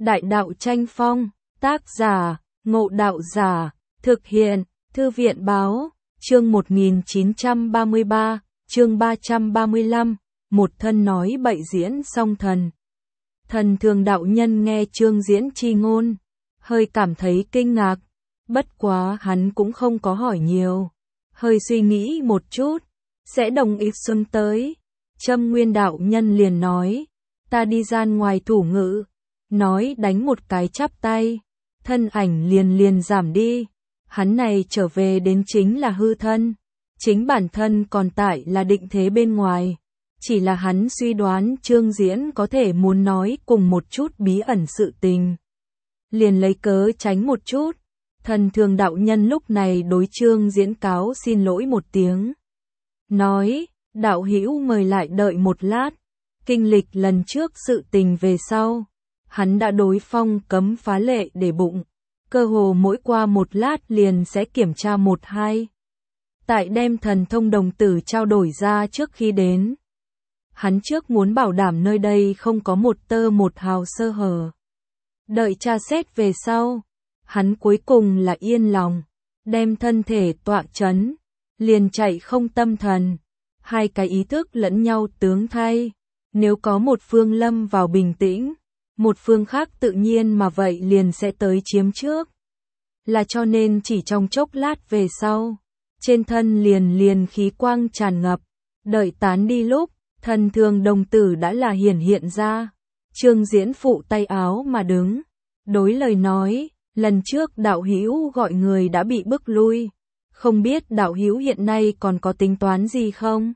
Đại đạo tranh phong, tác giả, Ngộ Đạo Giả, thực hiện, Thư viện báo, chương 1933, chương 335, một thân nói bậy diễn song thần. Thần Thường đạo nhân nghe chương diễn chi ngôn, hơi cảm thấy kinh ngạc, bất quá hắn cũng không có hỏi nhiều, hơi suy nghĩ một chút, sẽ đồng ý xuân tới. Châm Nguyên đạo nhân liền nói, ta đi ra ngoài thủ ngữ, nói đánh một cái chắp tay, thân ảnh liền giảm đi, hắn này trở về đến chính là hư thân, chính bản thân còn tại là định thế bên ngoài, chỉ là hắn suy đoán chương diễn có thể muốn nói cùng một chút bí ẩn sự tình. Liền lấy cớ tránh một chút, Thần Thường đạo nhân lúc này đối chương diễn cáo xin lỗi một tiếng. Nói, đạo hữu mời lại đợi một lát, kinh lịch lần trước sự tình về sau. Hắn đã đối phong cấm phá lệ để bụng, cơ hồ mỗi qua một lát liền sẽ kiểm tra một hai. Tại đem thần thông đồng tử trao đổi ra trước khi đến. Hắn trước muốn bảo đảm nơi đây không có một tơ một hào sơ hở. Đợi tra xét về sau, hắn cuối cùng là yên lòng, đem thân thể tọa chấn, liền chạy không tâm thần, hai cái ý thức lẫn nhau tướng thay, nếu có một phương lâm vào bình tĩnh, một phương khác tự nhiên mà vậy liền sẽ tới chiếm trước. Là cho nên chỉ trong chốc lát về sau, trên thân liền khí quang tràn ngập, đợi tán đi lúc, Thần Thường đồng tử đã là hiển hiện ra. Chương diễn phụ tay áo mà đứng, đối lời nói, lần trước đạo hữu gọi người đã bị bức lui, không biết đạo hữu hiện nay còn có tính toán gì không?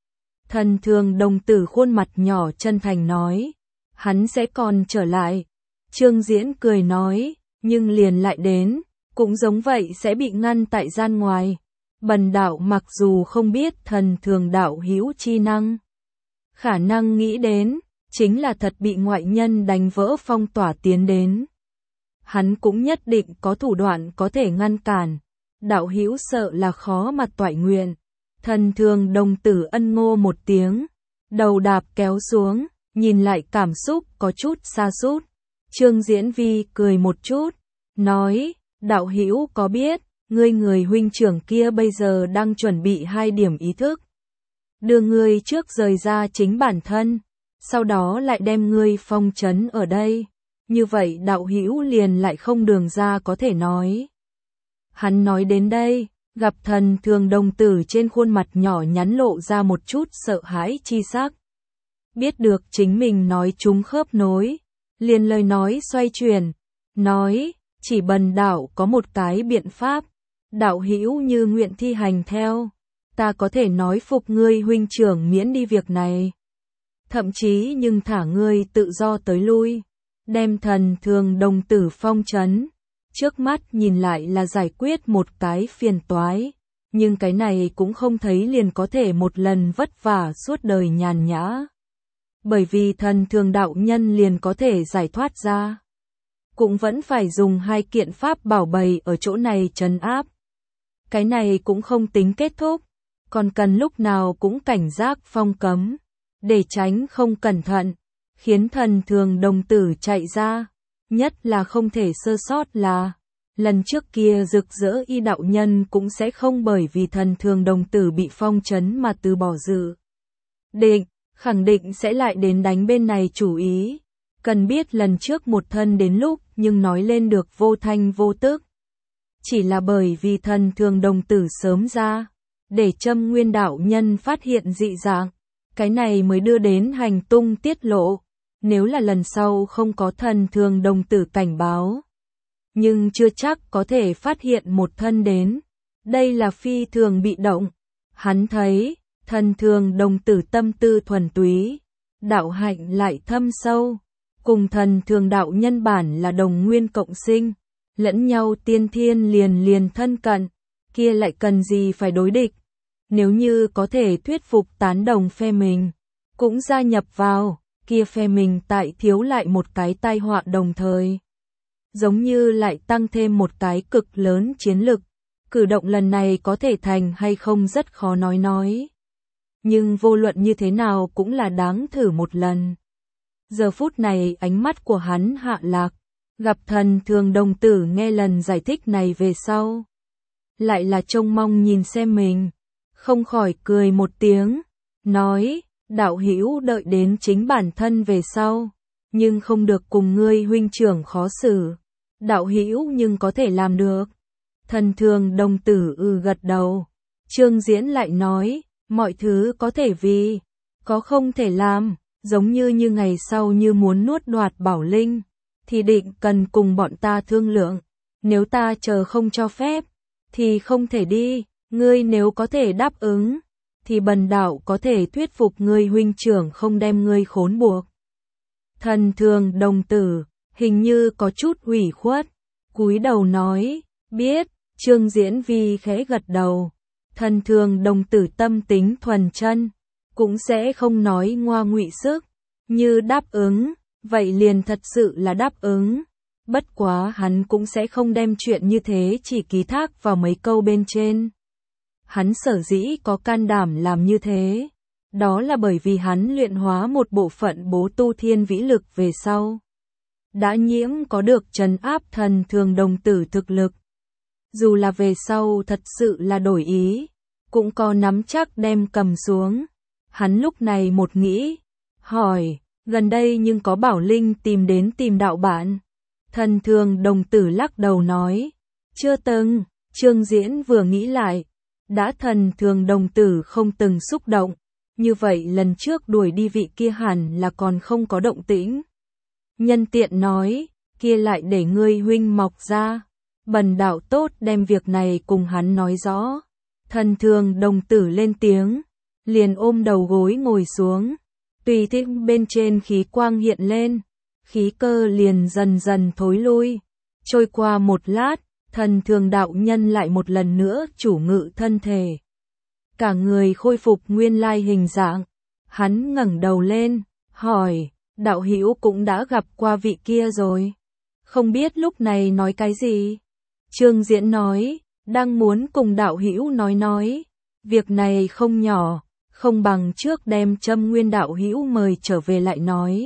Thần Thường đồng tử khuôn mặt nhỏ chân thành nói, hắn sẽ còn trở lại. Chương diễn cười nói, nhưng liền lại đến, cũng giống vậy sẽ bị ngăn tại gian ngoài. Bần đạo mặc dù không biết Thần Thường đạo hữu chi năng, khả năng nghĩ đến, chính là thật bị ngoại nhân đánh vỡ phong tỏa tiến đến. Hắn cũng nhất định có thủ đoạn có thể ngăn cản, đạo hữu sợ là khó mà toại nguyện. Thần Thường đồng tử ân ngô một tiếng, đầu đạp kéo xuống, nhìn lại cảm xúc có chút sa sút. Chương diễn vi cười một chút, nói, đạo hữu có biết, ngươi người huynh trưởng kia bây giờ đang chuẩn bị 2 điểm ý thức. Đưa ngươi trước rời ra chính bản thân, sau đó lại đem ngươi phong trấn ở đây. Như vậy đạo hữu liền lại không đường ra có thể nói. Hắn nói đến đây, gặp Thần Thường đồng tử trên khuôn mặt nhỏ nhắn lộ ra một chút sợ hãi chi sắc. Biết được chính mình nói trúng khớp nối, liền lời nói xoay chuyển, nói, chỉ bần đạo có một cái biện pháp, đạo hữu như nguyện thi hành theo, ta có thể nói phục ngươi huynh trưởng miễn đi việc này. Thậm chí nhưng thả ngươi tự do tới lui, đem Thần Thường đồng tử phong trấn. Trước mắt nhìn lại là giải quyết một cái phiền toái, nhưng cái này cũng không thấy liền có thể một lần vất vả suốt đời nhàn nhã. Bởi vì Thần Thường đạo nhân liền có thể giải thoát ra, cũng vẫn phải dùng 2 kiện pháp bảo bày ở chỗ này trấn áp. Cái này cũng không tính kết thúc, còn cần lúc nào cũng cảnh giác phong cấm, để tránh không cẩn thận, khiến Thần Thường đồng tử chạy ra. Nhất là không thể sơ sót là, lần trước kia rực rỡ y đạo nhân cũng sẽ không bởi vì Thần Thường đồng tử bị phong trấn mà từ bỏ dự định, khẳng định sẽ lại đến đánh bên này chủ ý. Cần biết lần trước một thân đến lúc nhưng nói lên được vô thanh vô tức. Chỉ là bởi vì Thần Thường đồng tử sớm ra, để Châm Nguyên đạo nhân phát hiện dị dạng, cái này mới đưa đến hành tung tiết lộ. Nếu là lần sau không có Thần Thường đồng tử cảnh báo, nhưng chưa chắc có thể phát hiện một thân đến. Đây là phi thường bị động. Hắn thấy, Thần Thường đồng tử tâm tư thuần túy, đạo hạnh lại thâm sâu, cùng Thần Thường đạo nhân bản là đồng nguyên cộng sinh, lẫn nhau tiên thiên liền thân cận, kia lại cần gì phải đối địch. Nếu như có thể thuyết phục tán đồng phe mình, cũng gia nhập vào, kia phe mình tại thiếu lại một cái tai họa đồng thời. Giống như lại tăng thêm một cái cực lớn chiến lực, cử động lần này có thể thành hay không rất khó nói. Nhưng vô luận như thế nào cũng là đáng thử một lần. Giờ phút này ánh mắt của hắn hạ lạc, gặp Thần Thường đồng tử nghe lần giải thích này về sau. Lại là trông mong nhìn xem mình, không khỏi cười một tiếng, nói, đạo hữu đợi đến chính bản thân về sau, nhưng không được cùng ngươi huynh trưởng khó xử, đạo hữu nhưng có thể làm được. Thần Thường đồng tử gật đầu, Trương Diễn lại nói, mọi thứ có thể vì, có không thể làm, giống như ngày sau như muốn nuốt đoạt Bảo Linh, thì định cần cùng bọn ta thương lượng, nếu ta chờ không cho phép, thì không thể đi, ngươi nếu có thể đáp ứng, thì bần đạo có thể thuyết phục ngươi huynh trưởng không đem ngươi khốn buộc. Thần Thường đồng tử, hình như có chút ủy khuất, cúi đầu nói, biết, Trương Diễn Vi khẽ gật đầu, Thần Thường đồng tử tâm tính thuần chân, cũng sẽ không nói ngoa ngụy sức, như đáp ứng, vậy liền thật sự là đáp ứng. Bất quá hắn cũng sẽ không đem chuyện như thế chỉ ký thác vào mấy câu bên trên. Hắn sở dĩ có can đảm làm như thế, đó là bởi vì hắn luyện hóa một bộ phận bố tu thiên vĩ lực về sau. Đã nhiễm có được trấn áp Thần Thường đồng tử thực lực. Dù là về sau thật sự là đổi ý, cũng có nắm chắc đem cầm xuống. Hắn lúc này một nghĩ, hỏi, gần đây nhưng có Bảo Linh tìm đạo bạn. Thần Thường đồng tử lắc đầu nói, chưa từng. Trương Diễn vừa nghĩ lại, đã Thần Thường đồng tử không từng xúc động, như vậy lần trước đuổi đi vị kia hẳn là còn không có động tĩnh. Nhân tiện nói, kia lại để ngươi huynh mọc ra, bần đạo tốt đem việc này cùng hắn nói rõ. Thần Thường đồng tử lên tiếng, liền ôm đầu gối ngồi xuống, tùy thích bên trên khí quang hiện lên, khí cơ liền dần dần thối lui. Trôi qua một lát, Thần Thường đạo nhân lại một lần nữa chủ ngự thân thể. Cả người khôi phục nguyên lai hình dạng. Hắn ngẩng đầu lên, hỏi, đạo hữu cũng đã gặp qua vị kia rồi. Không biết lúc này nói cái gì? Trương Diễn nói, đang muốn cùng đạo hữu nói. Việc này không nhỏ, không bằng trước đem Trâm Nguyên đạo hữu mời trở về lại nói.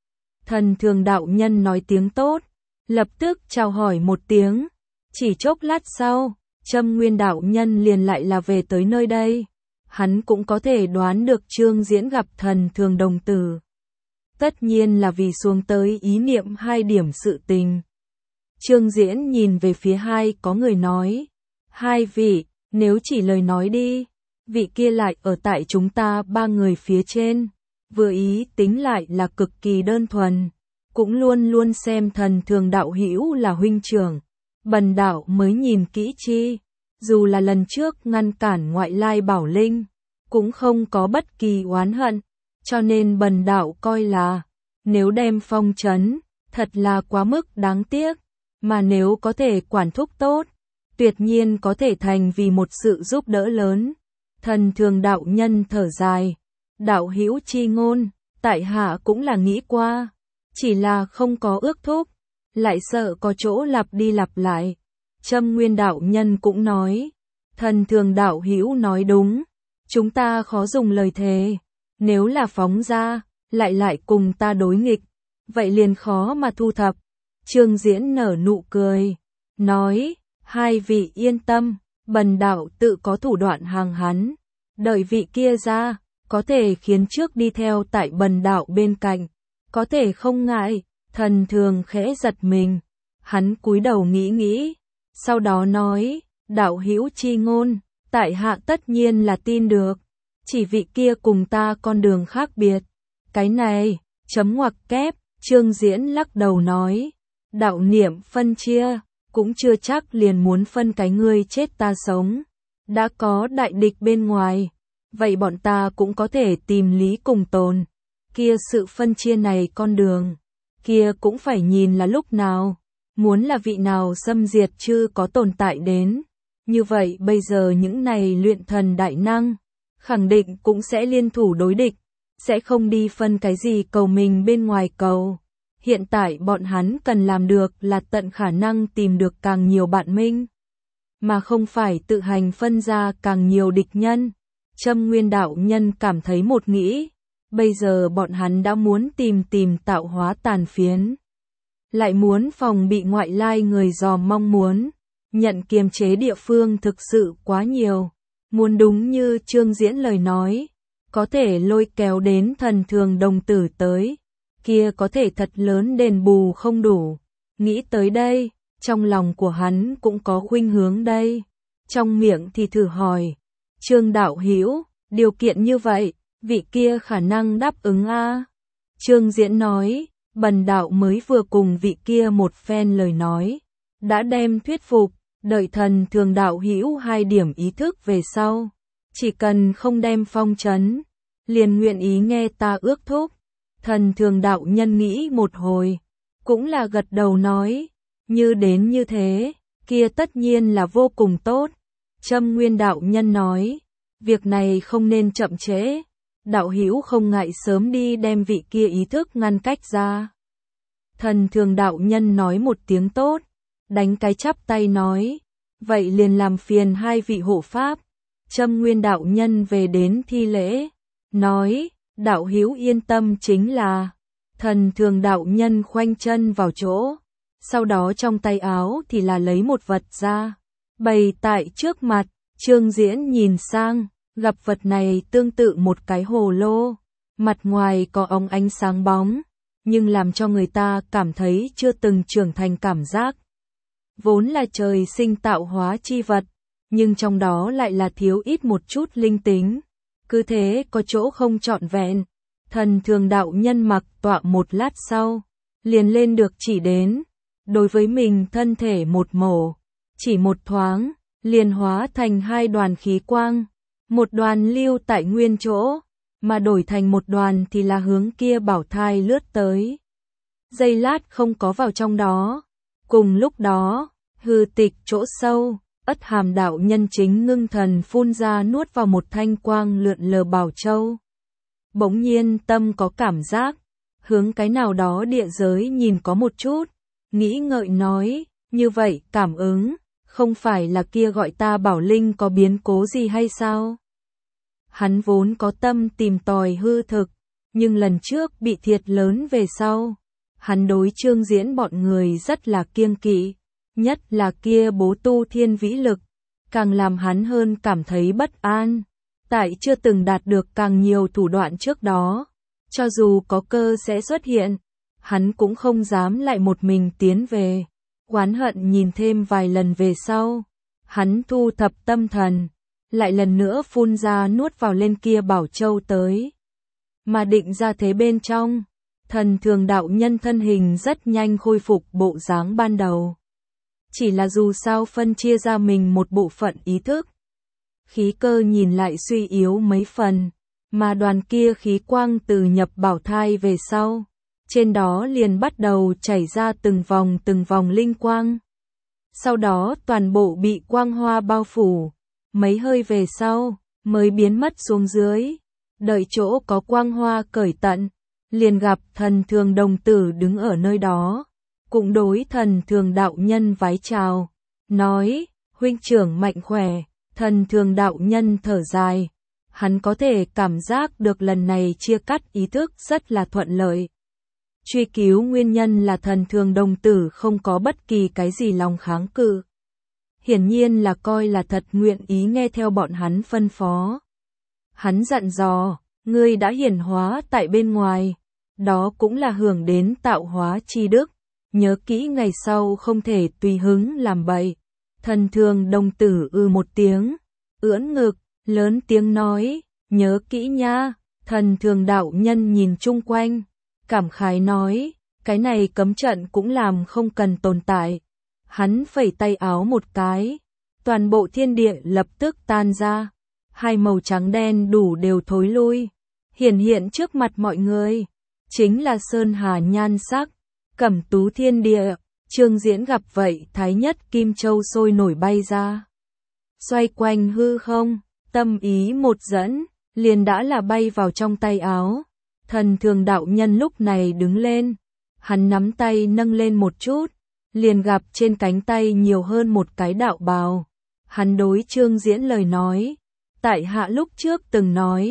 Thần Thường đạo nhân nói tiếng tốt, lập tức chào hỏi một tiếng. Chỉ chốc lát sau, Trâm Nguyên đạo nhân liền lại là về tới nơi đây. Hắn cũng có thể đoán được Trương Diễn gặp Thần Thường đồng tử. Tất nhiên là vì xuống tới ý niệm hai điểm sự tình. Trương Diễn nhìn về phía hai có người nói, hai vị, nếu chỉ lời nói đi, vị kia lại ở tại chúng ta ba người phía trên. Vừa ý tính lại là cực kỳ đơn thuần, cũng luôn luôn xem Thần Thường đạo hữu là huynh trưởng. Bần đạo mới nhìn kỹ chi, dù là lần trước ngăn cản ngoại lai Bảo Linh, cũng không có bất kỳ oán hận, cho nên bần đạo coi là, nếu đem phong trấn, thật là quá mức đáng tiếc, mà nếu có thể quản thúc tốt, tuyệt nhiên có thể thành vì một sự giúp đỡ lớn. Thần Thường đạo nhân thở dài, đạo hữu chi ngôn, tại hạ cũng là nghĩ qua, chỉ là không có ước thúc, lại sợ có chỗ lặp đi lặp lại. Trâm Nguyên đạo nhân cũng nói, Thần Thường đạo hữu nói đúng, chúng ta khó dùng lời thề, nếu là phóng ra, lại cùng ta đối nghịch, vậy liền khó mà thu thập. Trương Diễn nở nụ cười, nói, hai vị yên tâm, bần đạo tự có thủ đoạn hàng hắn, đợi vị kia ra, có thể khiến trước đi theo tại bần đạo bên cạnh, có thể không ngại. Thần Thường khẽ giật mình, hắn cúi đầu nghĩ, sau đó nói, đạo hữu chi ngôn, tại hạ tất nhiên là tin được, chỉ vị kia cùng ta con đường khác biệt. Cái này, chấm ngoặc kép, Trương Diễn lắc đầu nói, đạo niệm phân chia, cũng chưa chắc liền muốn phân cái ngươi chết ta sống. Đã có đại địch bên ngoài, vậy bọn ta cũng có thể tìm lý cùng tồn. Kia sự phân chia này con đường, kia cũng phải nhìn là lúc nào, muốn là vị nào xâm diệt chứ có tồn tại đến. Như vậy bây giờ những này luyện thần đại năng, khẳng định cũng sẽ liên thủ đối địch, sẽ không đi phân cái gì cầu mình bên ngoài cầu. Hiện tại bọn hắn cần làm được là tận khả năng tìm được càng nhiều bạn minh, mà không phải tự hành phân ra càng nhiều địch nhân. Trâm Nguyên đạo nhân cảm thấy một nghĩ, Bây giờ bọn hắn đã muốn tìm tạo hóa tàn phiến. Lại muốn phòng bị ngoại lai người dò mong muốn. Nhận kiềm chế địa phương thực sự quá nhiều. Muốn đúng như Trương Diễn lời nói. Có thể lôi kéo đến thần thường đồng tử tới. Kia có thể thật lớn đền bù không đủ. Nghĩ tới đây, trong lòng của hắn cũng có khuynh hướng đây. Trong miệng thì thử hỏi. Trương đạo hữu, điều kiện như vậy, vị kia khả năng đáp ứng a? Trương Diễn nói, bần đạo mới vừa cùng vị kia một phen lời nói. Đã đem thuyết phục, đợi thần thường đạo hữu 2 điểm ý thức về sau. Chỉ cần không đem phong trấn, liền nguyện ý nghe ta ước thúc. Thần thường đạo nhân nghĩ một hồi, cũng là gật đầu nói, như đến như thế, kia tất nhiên là vô cùng tốt. Trâm Nguyên đạo nhân nói, việc này không nên chậm trễ, đạo hữu không ngại sớm đi đem vị kia ý thức ngăn cách ra. Thần thường đạo nhân nói một tiếng tốt, đánh cái chắp tay nói, vậy liền làm phiền 2 vị hộ pháp. Trâm Nguyên đạo nhân về đến thi lễ, nói, đạo hữu yên tâm chính là. Thần thường đạo nhân khoanh chân vào chỗ, sau đó trong tay áo thì là lấy một vật ra, bày tại trước mặt. Trương Diễn nhìn sang, gặp vật này tương tự một cái hồ lô, mặt ngoài có óng ánh sáng bóng, nhưng làm cho người ta cảm thấy chưa từng trưởng thành cảm giác. Vốn là trời sinh tạo hóa chi vật, nhưng trong đó lại là thiếu ít một chút linh tính, cứ thế có chỗ không trọn vẹn. Thần thường đạo nhân mặc tọa một lát sau, liền lên được chỉ đến, đối với mình thân thể một mổ, chỉ một thoáng, liền hóa thành 2 đoàn khí quang, một đoàn lưu tại nguyên chỗ, mà đổi thành một đoàn thì là hướng kia bảo thai lướt tới. Giây lát không có vào trong đó, cùng lúc đó, hư tịch chỗ sâu, Ất Hàm đạo nhân chính ngưng thần phun ra nuốt vào một thanh quang lượn lờ bảo châu. Bỗng nhiên tâm có cảm giác, hướng cái nào đó địa giới nhìn có một chút, nghĩ ngợi nói, như vậy cảm ứng, không phải là kia gọi ta bảo linh có biến cố gì hay sao? Hắn vốn có tâm tìm tòi hư thực, nhưng lần trước bị thiệt lớn về sau, hắn đối Trương Diễn bọn người rất là kiêng kỵ, nhất là kia bố tu thiên vĩ lực, càng làm hắn hơn cảm thấy bất an. Tại chưa từng đạt được càng nhiều thủ đoạn trước đó, cho dù có cơ sẽ xuất hiện, hắn cũng không dám lại một mình tiến về. Oán hận nhìn thêm vài lần về sau, hắn thu thập tâm thần, lại lần nữa phun ra nuốt vào lên kia bảo châu tới. Mà định ra thế bên trong, thần thường đạo nhân thân hình rất nhanh khôi phục bộ dáng ban đầu. Chỉ là dù sao phân chia ra mình một bộ phận ý thức, khí cơ nhìn lại suy yếu mấy phần, mà đoàn kia khí quang từ nhập bảo thai về sau, trên đó liền bắt đầu chảy ra từng vòng linh quang. Sau đó toàn bộ bị quang hoa bao phủ, mấy hơi về sau, mới biến mất xuống dưới, đợi chỗ có quang hoa cởi tận, liền gặp thần thường đồng tử đứng ở nơi đó, cũng đối thần thường đạo nhân vái chào, nói, huynh trưởng mạnh khỏe. Thần thường đạo nhân thở dài, hắn có thể cảm giác được lần này chia cắt ý thức rất là thuận lợi. Truy cứu nguyên nhân là thần thường đồng tử không có bất kỳ cái gì lòng kháng cự. Hiển nhiên là coi là thật nguyện ý nghe theo bọn hắn phân phó. Hắn dặn dò, ngươi đã hiển hóa tại bên ngoài, đó cũng là hưởng đến tạo hóa chi đức, nhớ kỹ ngày sau không thể tùy hứng làm bậy. Thần thường đồng tử một tiếng, ưỡn ngực, lớn tiếng nói, nhớ kỹ nha. Thần thường đạo nhân nhìn chung quanh, cảm khái nói, cái này cấm trận cũng làm không cần tồn tại. Hắn phẩy tay áo một cái, toàn bộ thiên địa lập tức tan ra, 2 màu trắng đen đủ đều thối lui, hiện trước mặt mọi người, chính là sơn hà nhan sắc, cẩm tú thiên địa. Trương Diễn gặp vậy thái nhất kim châu sôi nổi bay ra, xoay quanh hư không, tâm ý một dẫn, liền đã là bay vào trong tay áo. Thần thường đạo nhân lúc này đứng lên, hắn nắm tay nâng lên một chút, liền gặp trên cánh tay nhiều hơn một cái đạo bào. Hắn đối Trương Diễn lời nói, tại hạ lúc trước từng nói,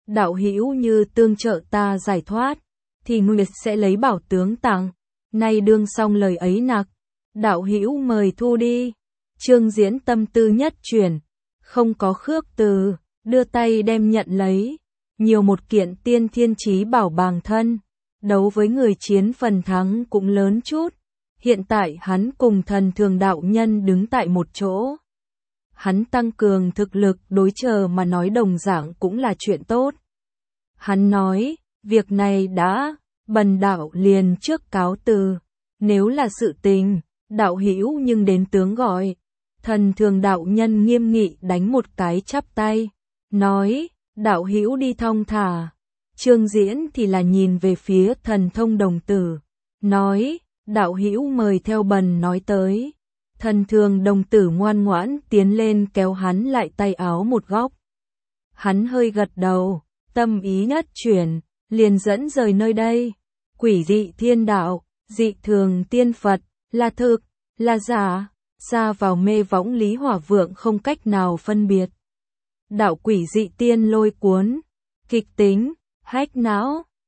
đạo hữu như tương trợ ta giải thoát, thì Nguyệt sẽ lấy bảo tướng tặng. Nay đương xong lời ấy nặc, đạo hữu mời thu đi. Trương Diễn tâm tư nhất chuyển, không có khước từ, đưa tay đem nhận lấy. Nhiều một kiện tiên thiên chí bảo bàng thân, đấu với người chiến phần thắng cũng lớn chút. Hiện tại hắn cùng Thần Thường đạo nhân đứng tại một chỗ. Hắn tăng cường thực lực đối chờ mà nói đồng dạng cũng là chuyện tốt. Hắn nói, việc này đã, bần đạo liền trước cáo từ. Nếu là sự tình, đạo hữu nhưng đến tướng gọi. Thần Thường đạo nhân nghiêm nghị đánh một cái chắp tay, nói, đạo hữu đi thong thả. Trương Diễn thì là nhìn về phía Thần Thông đồng tử, nói, đạo hữu mời theo bần nói tới. Thần Thường đồng tử ngoan ngoãn tiến lên kéo hắn lại tay áo một góc. Hắn hơi gật đầu, tâm ý nhất chuyển, liền dẫn rời nơi đây. Quỷ dị thiên đạo, dị thường tiên Phật, là thực, là giả, xa vào mê võng Lý Hỏa Vượng không cách nào phân biệt. Đạo quỷ dị tiên lôi cuốn, kịch tính, hách não,